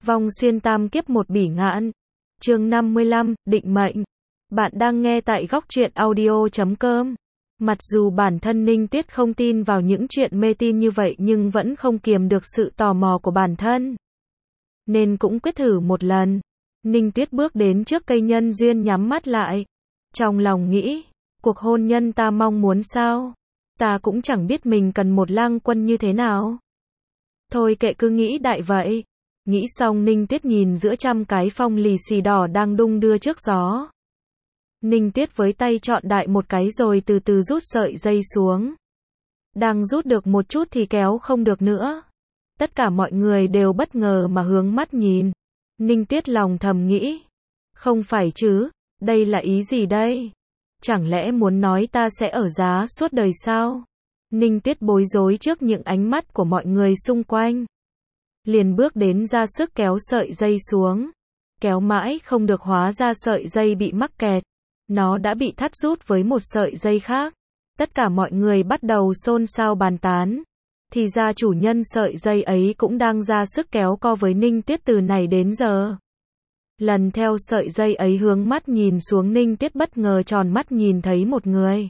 Vong xuyên tam kiếp một bỉ ngạn. Chương 55, định mệnh. Bạn đang nghe tại góc truyện audio.com. Mặc dù bản thân Ninh Tuyết không tin vào những chuyện mê tín như vậy nhưng vẫn không kiềm được sự tò mò của bản thân, nên cũng quyết thử một lần. Ninh Tuyết bước đến trước cây nhân duyên nhắm mắt lại. Trong lòng nghĩ, cuộc hôn nhân ta mong muốn sao? Ta cũng chẳng biết mình cần một lang quân như thế nào. Thôi kệ, cứ nghĩ đại vậy. Nghĩ xong Ninh Tuyết nhìn giữa trăm cái phong lì xì đỏ đang đung đưa trước gió. Ninh Tuyết với tay chọn đại một cái rồi từ từ rút sợi dây xuống. Đang rút được một chút thì kéo không được nữa. Tất cả mọi người đều bất ngờ mà hướng mắt nhìn. Ninh Tuyết lòng thầm nghĩ. Không phải chứ, đây là ý gì đây? Chẳng lẽ muốn nói ta sẽ ở giá suốt đời sao? Ninh Tuyết bối rối trước những ánh mắt của mọi người xung quanh. Liền bước đến ra sức kéo sợi dây xuống. Kéo mãi không được, hóa ra sợi dây bị mắc kẹt. Nó đã bị thắt rút với một sợi dây khác. Tất cả mọi người bắt đầu xôn xao bàn tán. Thì ra chủ nhân sợi dây ấy cũng đang ra sức kéo co với Ninh Tuyết từ này đến giờ. Lần theo sợi dây ấy hướng mắt nhìn xuống, Ninh Tuyết bất ngờ tròn mắt nhìn thấy một người.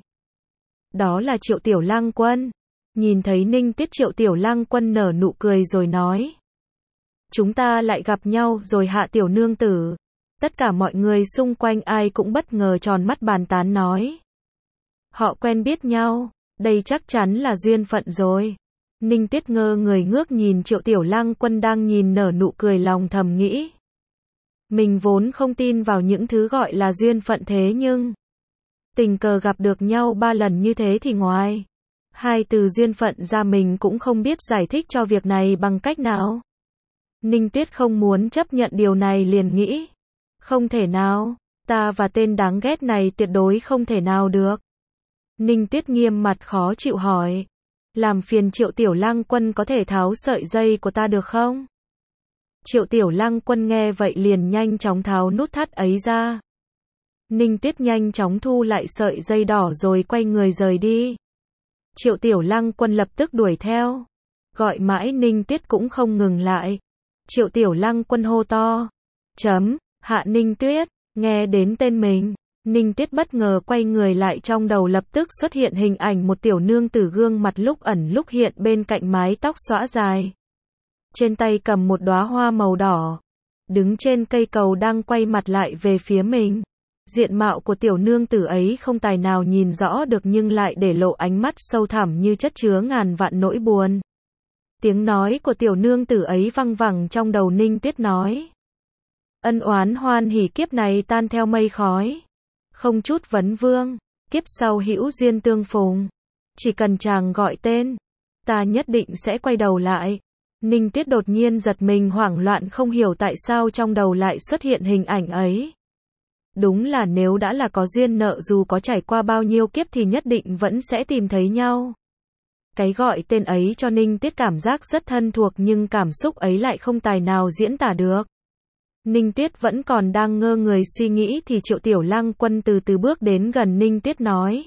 Đó là Triệu Tiểu Lang Quân. Nhìn thấy Ninh Tuyết, Triệu Tiểu Lang Quân nở nụ cười rồi nói. Chúng ta lại gặp nhau rồi Hạ tiểu nương tử. Tất cả mọi người xung quanh ai cũng bất ngờ tròn mắt bàn tán nói. Họ quen biết nhau, đây chắc chắn là duyên phận rồi. Ninh Tuyết ngơ người ngước nhìn Triệu Tiểu Lang Quân đang nhìn nở nụ cười, lòng thầm nghĩ. Mình vốn không tin vào những thứ gọi là duyên phận, thế nhưng tình cờ gặp được nhau 3 lần như thế thì ngoài hai từ duyên phận ra mình cũng không biết giải thích cho việc này bằng cách nào. Ninh Tuyết không muốn chấp nhận điều này, liền nghĩ. Không thể nào, ta và tên đáng ghét này tuyệt đối không thể nào được. Ninh Tuyết nghiêm mặt khó chịu hỏi. Làm phiền Triệu Tiểu Lang Quân có thể tháo sợi dây của ta được không? Triệu Tiểu Lang Quân nghe vậy liền nhanh chóng tháo nút thắt ấy ra. Ninh Tuyết nhanh chóng thu lại sợi dây đỏ rồi quay người rời đi. Triệu Tiểu Lang Quân lập tức đuổi theo. Gọi mãi Ninh Tuyết cũng không ngừng lại. Triệu Tiểu Lang Quân hô to. Hạ Ninh Tuyết. Nghe đến tên mình, Ninh Tuyết bất ngờ quay người lại, trong đầu lập tức xuất hiện hình ảnh một tiểu nương tử, gương mặt lúc ẩn lúc hiện, bên cạnh mái tóc xõa dài. Trên tay cầm một đóa hoa màu đỏ. Đứng trên cây cầu đang quay mặt lại về phía mình. Diện mạo của tiểu nương tử ấy không tài nào nhìn rõ được nhưng lại để lộ ánh mắt sâu thẳm như chất chứa ngàn vạn nỗi buồn. Tiếng nói của tiểu nương tử ấy văng vẳng trong đầu Ninh Tuyết nói. Ân oán hoan hỉ kiếp này tan theo mây khói. Không chút vấn vương. Kiếp sau hữu duyên tương phùng. Chỉ cần chàng gọi tên, ta nhất định sẽ quay đầu lại. Ninh Tuyết đột nhiên giật mình, hoảng loạn không hiểu tại sao trong đầu lại xuất hiện hình ảnh ấy. Đúng là nếu đã là có duyên nợ, dù có trải qua bao nhiêu kiếp thì nhất định vẫn sẽ tìm thấy nhau. Cái gọi tên ấy cho Ninh Tuyết cảm giác rất thân thuộc, nhưng cảm xúc ấy lại không tài nào diễn tả được. Ninh Tuyết vẫn còn đang ngơ người suy nghĩ thì Triệu Tiểu Lang Quân từ từ bước đến gần Ninh Tuyết nói.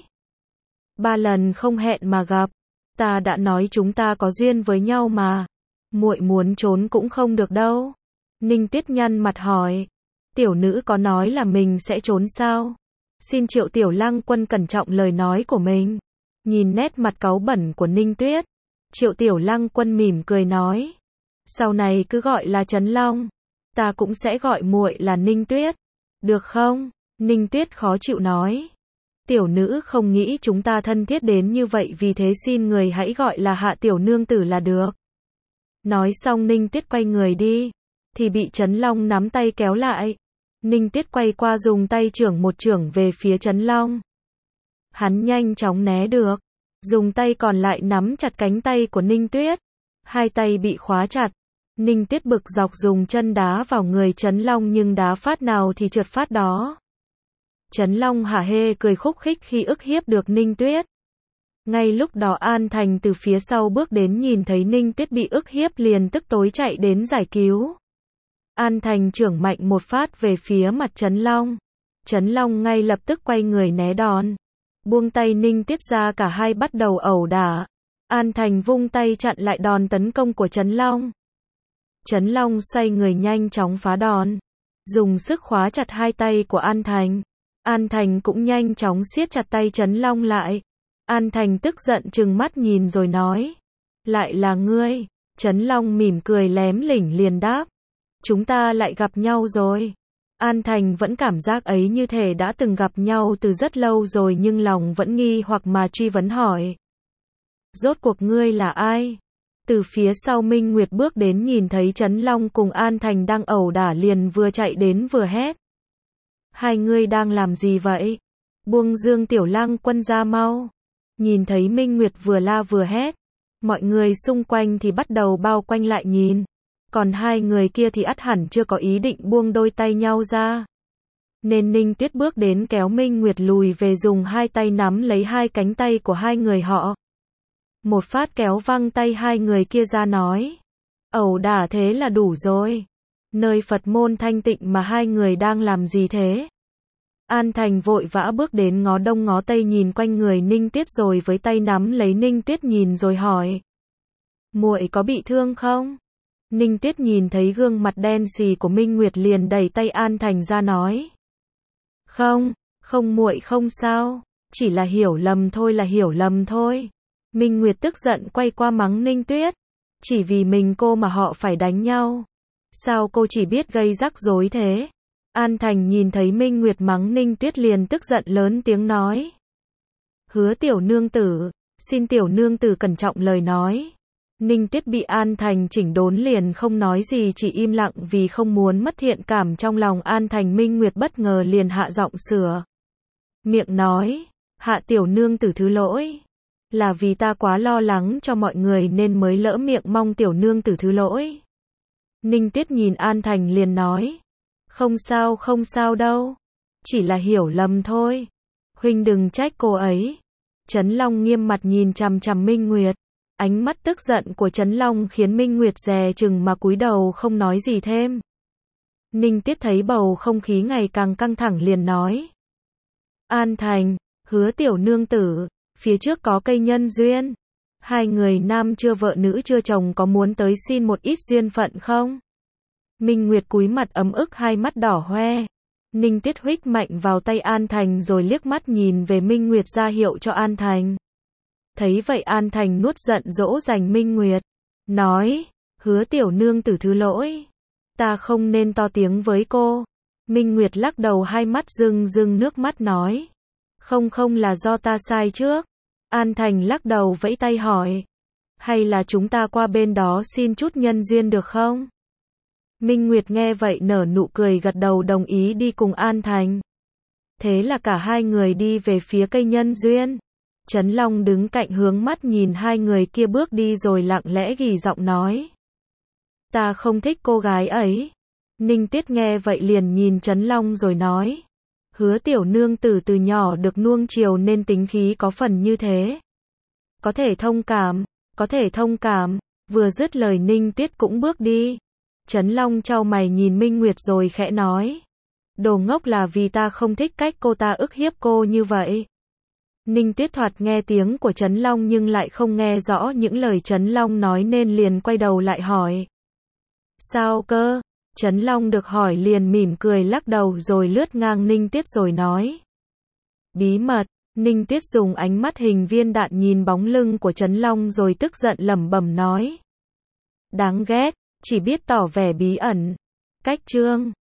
3 lần không hẹn mà gặp, ta đã nói chúng ta có duyên với nhau mà. Muội muốn trốn cũng không được đâu. Ninh Tuyết nhăn mặt hỏi. Tiểu nữ có nói là mình sẽ trốn sao? Xin Triệu Tiểu Lang Quân cẩn trọng lời nói của mình. Nhìn nét mặt cáu bẩn của Ninh Tuyết, Triệu Tiểu Lang Quân mỉm cười nói. Sau này cứ gọi là Trấn Long. Ta cũng sẽ gọi muội là Ninh Tuyết. Được không? Ninh Tuyết khó chịu nói. Tiểu nữ không nghĩ chúng ta thân thiết đến như vậy, vì thế xin người hãy gọi là Hạ tiểu nương tử là được. Nói xong Ninh Tuyết quay người đi, thì bị Trấn Long nắm tay kéo lại. Ninh Tuyết quay qua dùng tay chưởng một chưởng về phía Trấn Long. Hắn nhanh chóng né được, dùng tay còn lại nắm chặt cánh tay của Ninh Tuyết. Hai tay bị khóa chặt. Ninh Tuyết bực dọc dùng chân đá vào người Trấn Long, nhưng đá phát nào thì trượt phát đó. Trấn Long hả hê cười khúc khích khi ức hiếp được Ninh Tuyết. Ngay lúc đó An Thành từ phía sau bước đến, nhìn thấy Ninh Tuyết bị ức hiếp liền tức tối chạy đến giải cứu. An Thành chưởng mạnh một phát về phía mặt Trấn Long. Trấn Long ngay lập tức quay người né đòn. Buông tay Ninh Tuyết ra, cả hai bắt đầu ẩu đả. An Thành vung tay chặn lại đòn tấn công của Trấn Long. Trấn Long xoay người nhanh chóng phá đòn, dùng sức khóa chặt hai tay của An Thành. An Thành cũng nhanh chóng siết chặt tay Trấn Long lại. An Thành tức giận trừng mắt nhìn rồi nói, lại là ngươi. Trấn Long mỉm cười lém lỉnh liền đáp, chúng ta lại gặp nhau rồi. An Thành vẫn cảm giác ấy như thể đã từng gặp nhau từ rất lâu rồi nhưng lòng vẫn nghi hoặc mà truy vấn hỏi, rốt cuộc ngươi là ai? Từ phía sau Minh Nguyệt bước đến nhìn thấy Trấn Long cùng An Thành đang ẩu đả liền vừa chạy đến vừa hét, hai ngươi đang làm gì vậy? Buông Dương Tiểu Lang Quân ra mau. Nhìn thấy Minh Nguyệt vừa la vừa hét, mọi người xung quanh thì bắt đầu bao quanh lại nhìn, còn hai người kia thì ắt hẳn chưa có ý định buông đôi tay nhau ra. Nên Ninh Tuyết bước đến kéo Minh Nguyệt lùi về, dùng hai tay nắm lấy hai cánh tay của hai người họ. Một phát kéo văng tay hai người kia ra nói, ẩu đả thế là đủ rồi. Nơi Phật môn thanh tịnh mà hai người đang làm gì thế? An Thành vội vã bước đến ngó đông ngó tây nhìn quanh người Ninh Tuyết rồi với tay nắm lấy Ninh Tuyết nhìn rồi hỏi, muội có bị thương không? Ninh Tuyết nhìn thấy gương mặt đen xì của Minh Nguyệt liền đẩy tay An Thành ra nói, không muội không sao, chỉ là hiểu lầm thôi, là hiểu lầm thôi. Minh Nguyệt tức giận quay qua mắng Ninh Tuyết, chỉ vì mình cô mà họ phải đánh nhau. Sao cô chỉ biết gây rắc rối thế? An Thành nhìn thấy Minh Nguyệt mắng Ninh Tuyết liền tức giận lớn tiếng nói, Hứa tiểu nương tử, xin tiểu nương tử cẩn trọng lời nói. Ninh Tuyết bị An Thành chỉnh đốn liền không nói gì, chỉ im lặng vì không muốn mất thiện cảm trong lòng An Thành. Minh Nguyệt bất ngờ liền hạ giọng sửa miệng nói, hạ tiểu nương tử thứ lỗi, là vì ta quá lo lắng cho mọi người nên mới lỡ miệng, mong tiểu nương tử thứ lỗi. Ninh Tuyết nhìn An Thành liền nói, không sao đâu, chỉ là hiểu lầm thôi, huynh đừng trách cô ấy. Trấn Long nghiêm mặt nhìn chằm chằm Minh Nguyệt, ánh mắt tức giận của Trấn Long khiến Minh Nguyệt dè chừng mà cúi đầu không nói gì thêm. Ninh Tuyết thấy bầu không khí ngày càng căng thẳng liền nói, An Thành, Hứa tiểu nương tử, phía trước có cây nhân duyên, hai người nam chưa vợ nữ chưa chồng có muốn tới xin một ít duyên phận không? Minh Nguyệt cúi mặt ấm ức, hai mắt đỏ hoe. Ninh Tuyết huých mạnh vào tay An Thành rồi liếc mắt nhìn về Minh Nguyệt ra hiệu cho An Thành. Thấy vậy An Thành nuốt giận dỗ dành Minh Nguyệt, nói, Hứa tiểu nương tử thứ lỗi, ta không nên to tiếng với cô. Minh Nguyệt lắc đầu, hai mắt rưng rưng nước mắt nói, không là do ta sai trước. An Thành lắc đầu vẫy tay hỏi, hay là chúng ta qua bên đó xin chút nhân duyên được không? Minh Nguyệt nghe vậy nở nụ cười gật đầu đồng ý đi cùng An Thành. Thế là cả hai người đi về phía cây nhân duyên. Trấn Long đứng cạnh hướng mắt nhìn hai người kia bước đi rồi lặng lẽ gỉ giọng nói, ta không thích cô gái ấy. Ninh Tuyết nghe vậy liền nhìn Trấn Long rồi nói, Hứa tiểu nương tử từ nhỏ được nuông chiều nên tính khí có phần như thế. Có thể thông cảm. Vừa dứt lời Ninh Tuyết cũng bước đi. Trấn Long chau mày nhìn Minh Nguyệt rồi khẽ nói, đồ ngốc, là vì ta không thích cách cô ta ức hiếp cô như vậy. Ninh Tuyết thoạt nghe tiếng của Trấn Long nhưng lại không nghe rõ những lời Trấn Long nói nên liền quay đầu lại hỏi, sao cơ? Trấn Long được hỏi liền mỉm cười lắc đầu rồi lướt ngang Ninh Tuyết rồi nói, bí mật. Ninh Tuyết dùng ánh mắt hình viên đạn nhìn bóng lưng của Trấn Long rồi tức giận lẩm bẩm nói, đáng ghét, chỉ biết tỏ vẻ bí ẩn. Cách chương